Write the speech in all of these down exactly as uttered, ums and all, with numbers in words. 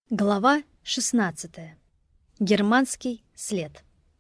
Глава шестнадцатая. Германский след.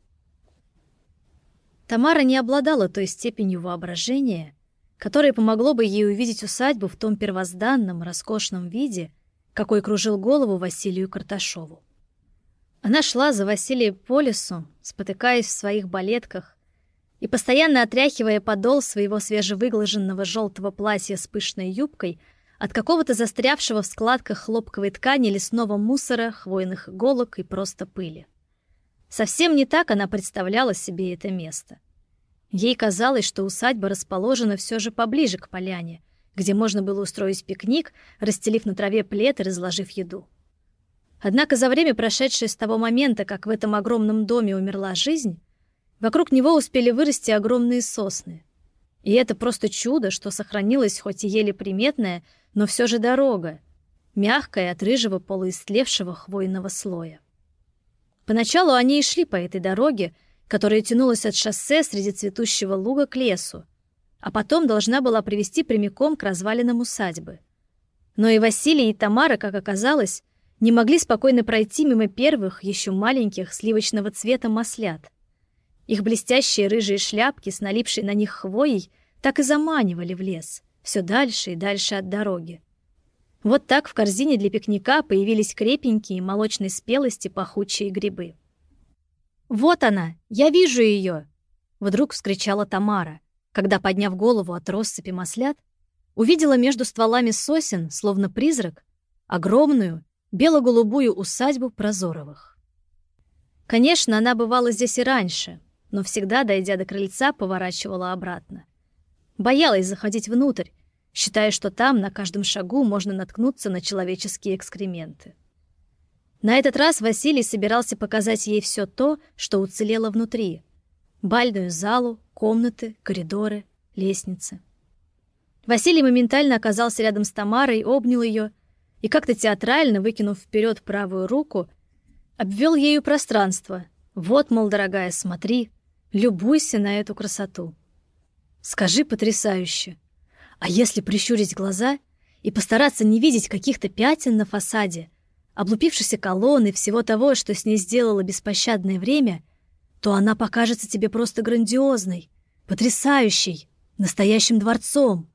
Тамара не обладала той степенью воображения, которая помогло бы ей увидеть усадьбу в том первозданном, роскошном виде, какой кружил голову Василию Карташову. Она шла за Василием по лесу, спотыкаясь в своих балетках и постоянно отряхивая подол своего свежевыглаженного желтого платья с пышной юбкой от какого-то застрявшего в складках хлопковой ткани лесного мусора, хвойных иголок и просто пыли. Совсем не так она представляла себе это место. Ей казалось, что усадьба расположена все же поближе к поляне, где можно было устроить пикник, расстелив на траве плед и разложив еду. Однако за время, прошедшее с того момента, как в этом огромном доме умерла жизнь, вокруг него успели вырасти огромные сосны. И это просто чудо, что сохранилась хоть и еле приметная, но все же дорога, мягкая от рыжего полуистлевшего хвойного слоя. Поначалу они и шли по этой дороге, которая тянулась от шоссе среди цветущего луга к лесу, а потом должна была привести прямиком к развалинам усадьбы. Но и Василий, и Тамара, как оказалось, не могли спокойно пройти мимо первых, еще маленьких, сливочного цвета маслят. Их блестящие рыжие шляпки с налипшей на них хвоей так и заманивали в лес, все дальше и дальше от дороги. Вот так в корзине для пикника появились крепенькие, молочной спелости пахучие грибы. «Вот она! Я вижу ее!» — вдруг вскричала Тамара, когда, подняв голову от россыпи маслят, увидела между стволами сосен, словно призрак, огромную, бело-голубую усадьбу Прозоровых. Конечно, она бывала здесь и раньше, но всегда, дойдя до крыльца, поворачивала обратно. Боялась заходить внутрь, считая, что там на каждом шагу можно наткнуться на человеческие экскременты. На этот раз Василий собирался показать ей все то, что уцелело внутри: бальную залу, комнаты, коридоры, лестницы. Василий моментально оказался рядом с Тамарой, обнял ее и, как-то театрально выкинув вперед правую руку, обвел ею пространство. «Вот, мол, дорогая, смотри, любуйся на эту красоту. Скажи, потрясающе. А если прищурить глаза и постараться не видеть каких-то пятен на фасаде, облупившихся колонн и всего того, что с ней сделало беспощадное время, то она покажется тебе просто грандиозной, потрясающей, настоящим дворцом».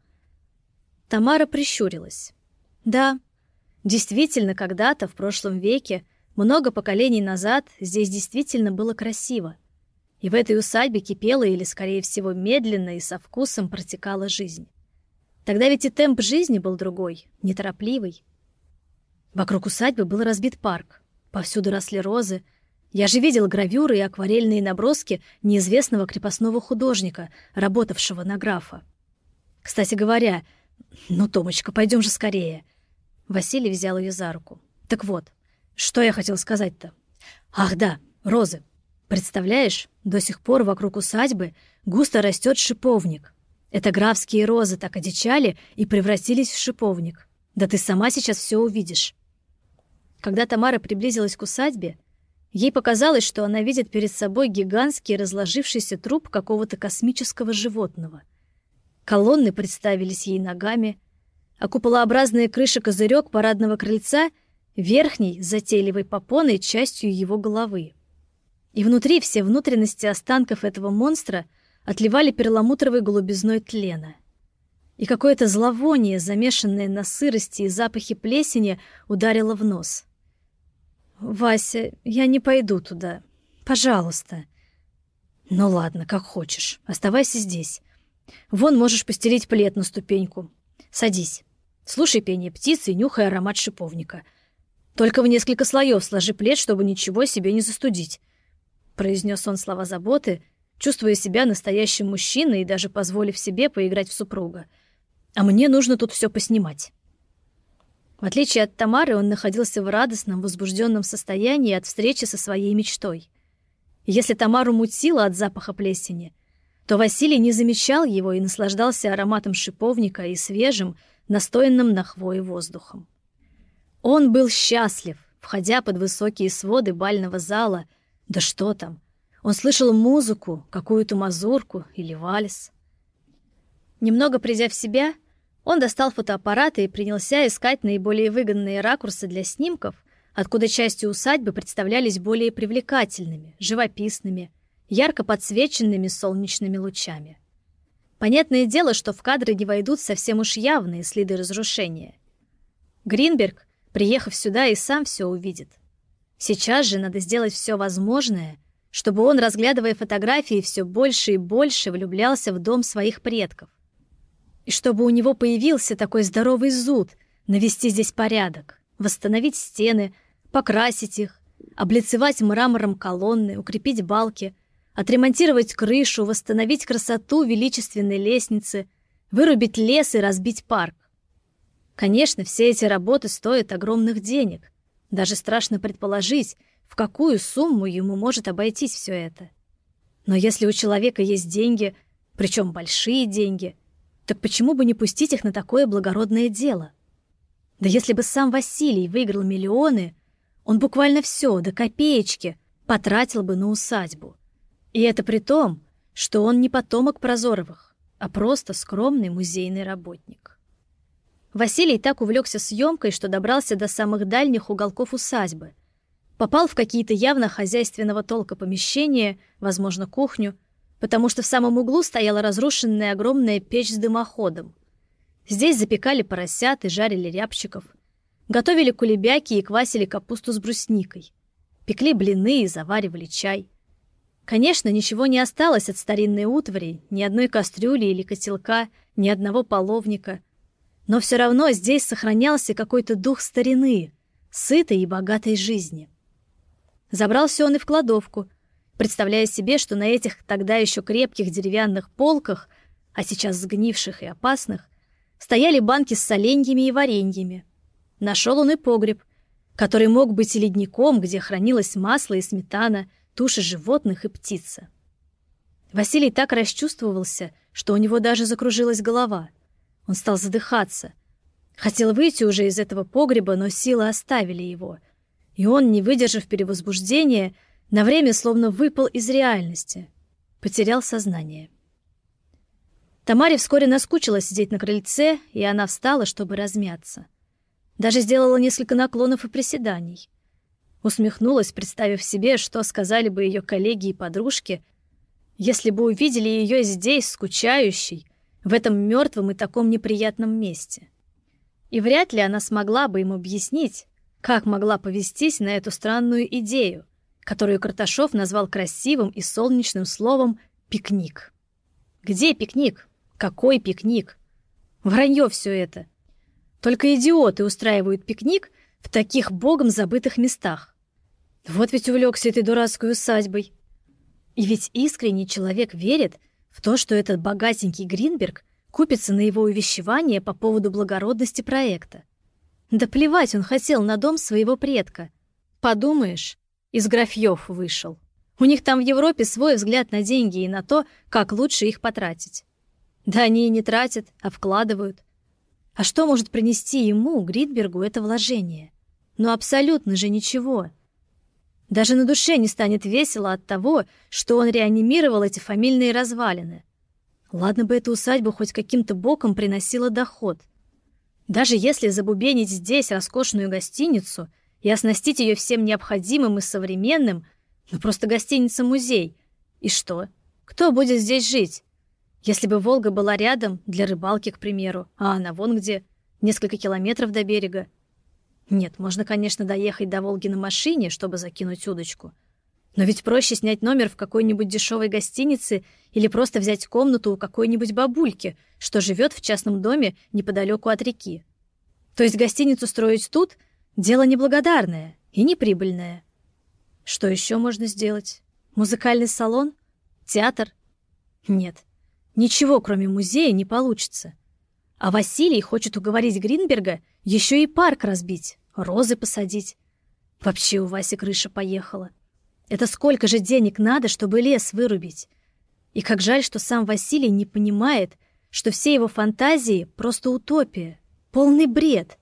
Тамара прищурилась. Да, действительно, когда-то, в прошлом веке, много поколений назад, здесь действительно было красиво. И в этой усадьбе кипела или, скорее всего, медленно и со вкусом протекала жизнь. Тогда ведь и темп жизни был другой, неторопливый. Вокруг усадьбы был разбит парк. Повсюду росли розы. Я же видел гравюры и акварельные наброски неизвестного крепостного художника, работавшего на графа. Кстати говоря, ну, Томочка, пойдем же скорее. Василий взял ее за руку. Так вот, что я хотел сказать-то? Ах да, розы. Представляешь, до сих пор вокруг усадьбы густо растет шиповник. Это графские розы так одичали и превратились в шиповник. Да ты сама сейчас все увидишь. Когда Тамара приблизилась к усадьбе, ей показалось, что она видит перед собой гигантский разложившийся труп какого-то космического животного. Колонны представились ей ногами, а куполообразная крыша-козырек парадного крыльца — верхней, затейливой попоной, частью его головы. И внутри все внутренности останков этого монстра отливали перламутровой голубизной тлена. И какое-то зловоние, замешанное на сырости и запахе плесени, ударило в нос. «Вася, я не пойду туда. Пожалуйста». «Ну ладно, как хочешь. Оставайся здесь. Вон можешь постелить плед на ступеньку. Садись. Слушай пение птицы и нюхай аромат шиповника. Только в несколько слоев сложи плед, чтобы ничего себе не застудить», — произнес он слова заботы, чувствуя себя настоящим мужчиной и даже позволив себе поиграть в супруга. «А мне нужно тут все поснимать». В отличие от Тамары, он находился в радостном, возбужденном состоянии от встречи со своей мечтой. Если Тамару мутило от запаха плесени, то Василий не замечал его и наслаждался ароматом шиповника и свежим, настоянным на хвое воздухом. Он был счастлив, входя под высокие своды бального зала. Да что там, он слышал музыку, какую-то мазурку или вальс. Немного придя в себя, Он достал фотоаппарат и принялся искать наиболее выгодные ракурсы для снимков, откуда части усадьбы представлялись более привлекательными, живописными, ярко подсвеченными солнечными лучами. Понятное дело, что в кадры не войдут совсем уж явные следы разрушения. Гринберг, приехав сюда, и сам все увидит. Сейчас же надо сделать все возможное, чтобы он, разглядывая фотографии, все больше и больше влюблялся в дом своих предков. И чтобы у него появился такой здоровый зуд навести здесь порядок, восстановить стены, покрасить их, облицевать мрамором колонны, укрепить балки, отремонтировать крышу, восстановить красоту величественной лестницы, вырубить лес и разбить парк. Конечно, все эти работы стоят огромных денег. Даже страшно предположить, в какую сумму ему может обойтись все это. Но если у человека есть деньги, причем большие деньги, так почему бы не пустить их на такое благородное дело? Да если бы сам Василий выиграл миллионы, он буквально все, до копеечки, потратил бы на усадьбу. И это при том, что он не потомок Прозоровых, а просто скромный музейный работник. Василий так увлекся съемкой, что добрался до самых дальних уголков усадьбы. Попал в какие-то явно хозяйственного толка помещения, возможно, кухню, потому что в самом углу стояла разрушенная огромная печь с дымоходом. Здесь запекали поросят и жарили рябчиков, готовили кулебяки и квасили капусту с брусникой, пекли блины и заваривали чай. Конечно, ничего не осталось от старинной утвари, ни одной кастрюли или котелка, ни одного половника. Но все равно здесь сохранялся какой-то дух старины, сытой и богатой жизни. Забрался он и в кладовку, представляя себе, что на этих тогда еще крепких деревянных полках, а сейчас сгнивших и опасных, стояли банки с соленьями и вареньями. Нашел он и погреб, который мог быть и ледником, где хранилось масло и сметана, туши животных и птица. Василий так расчувствовался, что у него даже закружилась голова. Он стал задыхаться. Хотел выйти уже из этого погреба, но силы оставили его, и он, не выдержав перевозбуждения, на время словно выпал из реальности, потерял сознание. Тамаре вскоре наскучило сидеть на крыльце, и она встала, чтобы размяться. Даже сделала несколько наклонов и приседаний. Усмехнулась, представив себе, что сказали бы ее коллеги и подружки, если бы увидели ее здесь, скучающей, в этом мертвом и таком неприятном месте. И вряд ли она смогла бы им объяснить, как могла повестись на эту странную идею, которую Карташов назвал красивым и солнечным словом «пикник». Где пикник? Какой пикник? Вранье все это. Только идиоты устраивают пикник в таких богом забытых местах. Вот ведь увлекся этой дурацкой усадьбой. И ведь искренний человек верит в то, что этот богатенький Гринберг купится на его увещевание по поводу благородности проекта. Да плевать он хотел на дом своего предка. Подумаешь, из графьев вышел. У них там в Европе свой взгляд на деньги и на то, как лучше их потратить. Да они и не тратят, а вкладывают. А что может принести ему, Гринбергу, это вложение? Ну абсолютно же ничего. Даже на душе не станет весело от того, что он реанимировал эти фамильные развалины. Ладно бы эта усадьба хоть каким-то боком приносила доход. Даже если забубенить здесь роскошную гостиницу и оснастить ее всем необходимым и современным, ну просто гостиница-музей. И что? Кто будет здесь жить? Если бы Волга была рядом, для рыбалки, к примеру, а она вон где, несколько километров до берега. Нет, можно, конечно, доехать до Волги на машине, чтобы закинуть удочку. Но ведь проще снять номер в какой-нибудь дешевой гостинице или просто взять комнату у какой-нибудь бабульки, что живет в частном доме неподалеку от реки. То есть гостиницу строить тут — дело неблагодарное и неприбыльное. Что еще можно сделать? Музыкальный салон? Театр? Нет, ничего, кроме музея, не получится. А Василий хочет уговорить Гринберга еще и парк разбить, розы посадить. Вообще у Васи крыша поехала. Это сколько же денег надо, чтобы лес вырубить? И как жаль, что сам Василий не понимает, что все его фантазии — просто утопия, полный бред.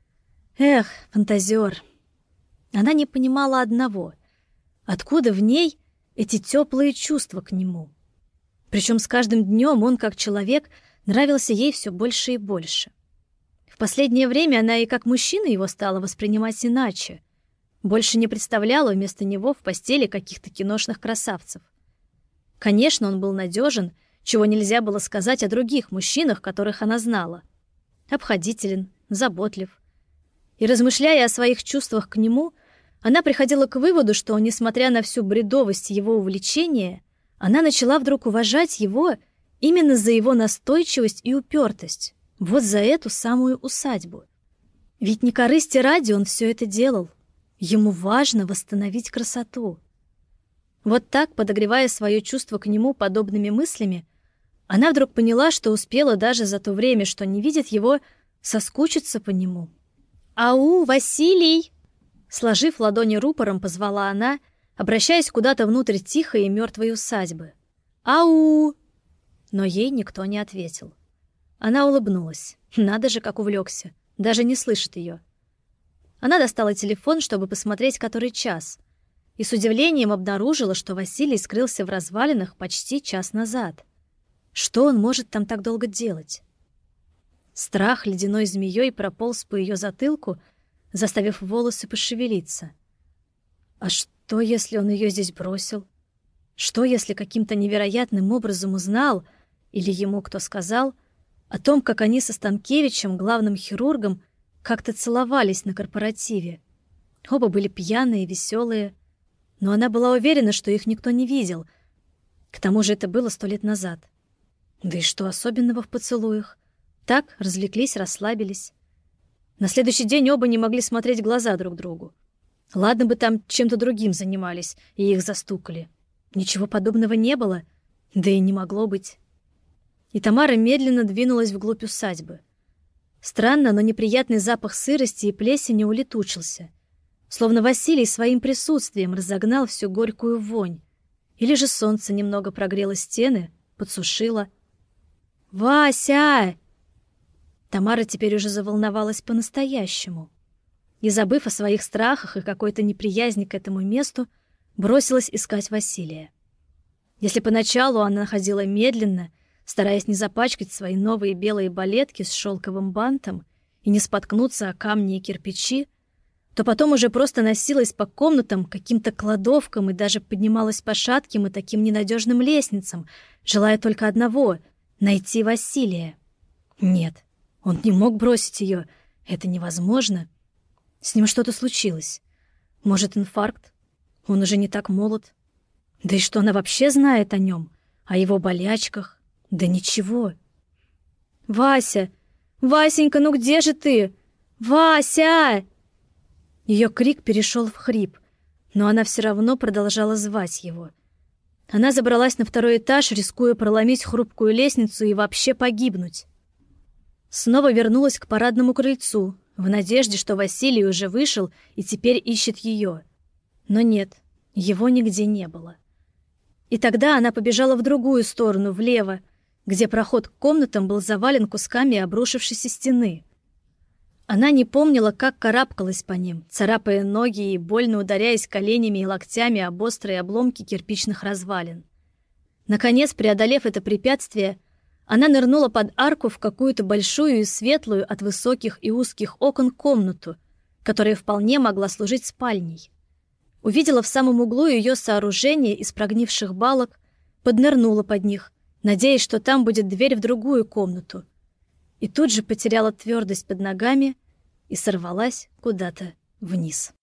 Эх, фантазер. Она не понимала одного. Откуда в ней эти теплые чувства к нему? Причем с каждым днем он, как человек, нравился ей все больше и больше. В последнее время она и как мужчина его стала воспринимать иначе. Больше не представляла вместо него в постели каких-то киношных красавцев. Конечно, он был надежен, чего нельзя было сказать о других мужчинах, которых она знала. Обходителен, заботлив. И размышляя о своих чувствах к нему, она приходила к выводу, что, несмотря на всю бредовость его увлечения, она начала вдруг уважать его именно за его настойчивость и упертость, вот за эту самую усадьбу. Ведь не корысти ради он все это делал. Ему важно восстановить красоту. Вот так, подогревая свое чувство к нему подобными мыслями, она вдруг поняла, что успела даже за то время, что не видит его, соскучиться по нему. «Ау, Василий!» Сложив ладони рупором, позвала она, обращаясь куда-то внутрь тихой и мертвой усадьбы. «Ау!» Но ей никто не ответил. Она улыбнулась. Надо же, как увлекся. Даже не слышит ее. Она достала телефон, чтобы посмотреть, который час, и с удивлением обнаружила, что Василий скрылся в развалинах почти час назад. Что он может там так долго делать? Страх ледяной змеей прополз по ее затылку, заставив волосы пошевелиться. А что, если он ее здесь бросил? Что, если каким-то невероятным образом узнал, или ему кто сказал, о том, как они со Станкевичем, главным хирургом, как-то целовались на корпоративе? Оба были пьяные, веселые, но она была уверена, что их никто не видел. К тому же это было сто лет назад. Да и что особенного в поцелуях? Так, развлеклись, расслабились. На следующий день оба не могли смотреть в глаза друг другу. Ладно бы там чем-то другим занимались, и их застукали. Ничего подобного не было, да и не могло быть. И Тамара медленно двинулась вглубь усадьбы. Странно, но неприятный запах сырости и плесени улетучился. Словно Василий своим присутствием разогнал всю горькую вонь. Или же солнце немного прогрело стены, подсушило. «Вася!» Тамара теперь уже заволновалась по-настоящему. И, забыв о своих страхах и какой-то неприязни к этому месту, бросилась искать Василия. Если поначалу она ходила медленно, стараясь не запачкать свои новые белые балетки с шелковым бантом и не споткнуться о камни и кирпичи, то потом уже просто носилась по комнатам, каким-то кладовкам и даже поднималась по шатким и таким ненадежным лестницам, желая только одного — найти Василия. Нет, он не мог бросить ее, это невозможно. С ним что-то случилось. Может, инфаркт? Он уже не так молод. Да и что она вообще знает о нем? О его болячках? Да ничего. «Вася! Васенька, ну где же ты? Вася!» Ее крик перешел в хрип, но она все равно продолжала звать его. Она забралась на второй этаж, рискуя проломить хрупкую лестницу и вообще погибнуть. Снова вернулась к парадному крыльцу, в надежде, что Василий уже вышел и теперь ищет ее. Но нет, его нигде не было. И тогда она побежала в другую сторону, влево, где проход к комнатам был завален кусками обрушившейся стены. Она не помнила, как карабкалась по ним, царапая ноги и больно ударяясь коленями и локтями об острые обломки кирпичных развалин. Наконец, преодолев это препятствие, она нырнула под арку в какую-то большую и светлую от высоких и узких окон комнату, которая вполне могла служить спальней. Увидела в самом углу ее сооружение из прогнивших балок, поднырнула под них, надеясь, что там будет дверь в другую комнату, и тут же потеряла твердость под ногами и сорвалась куда-то вниз.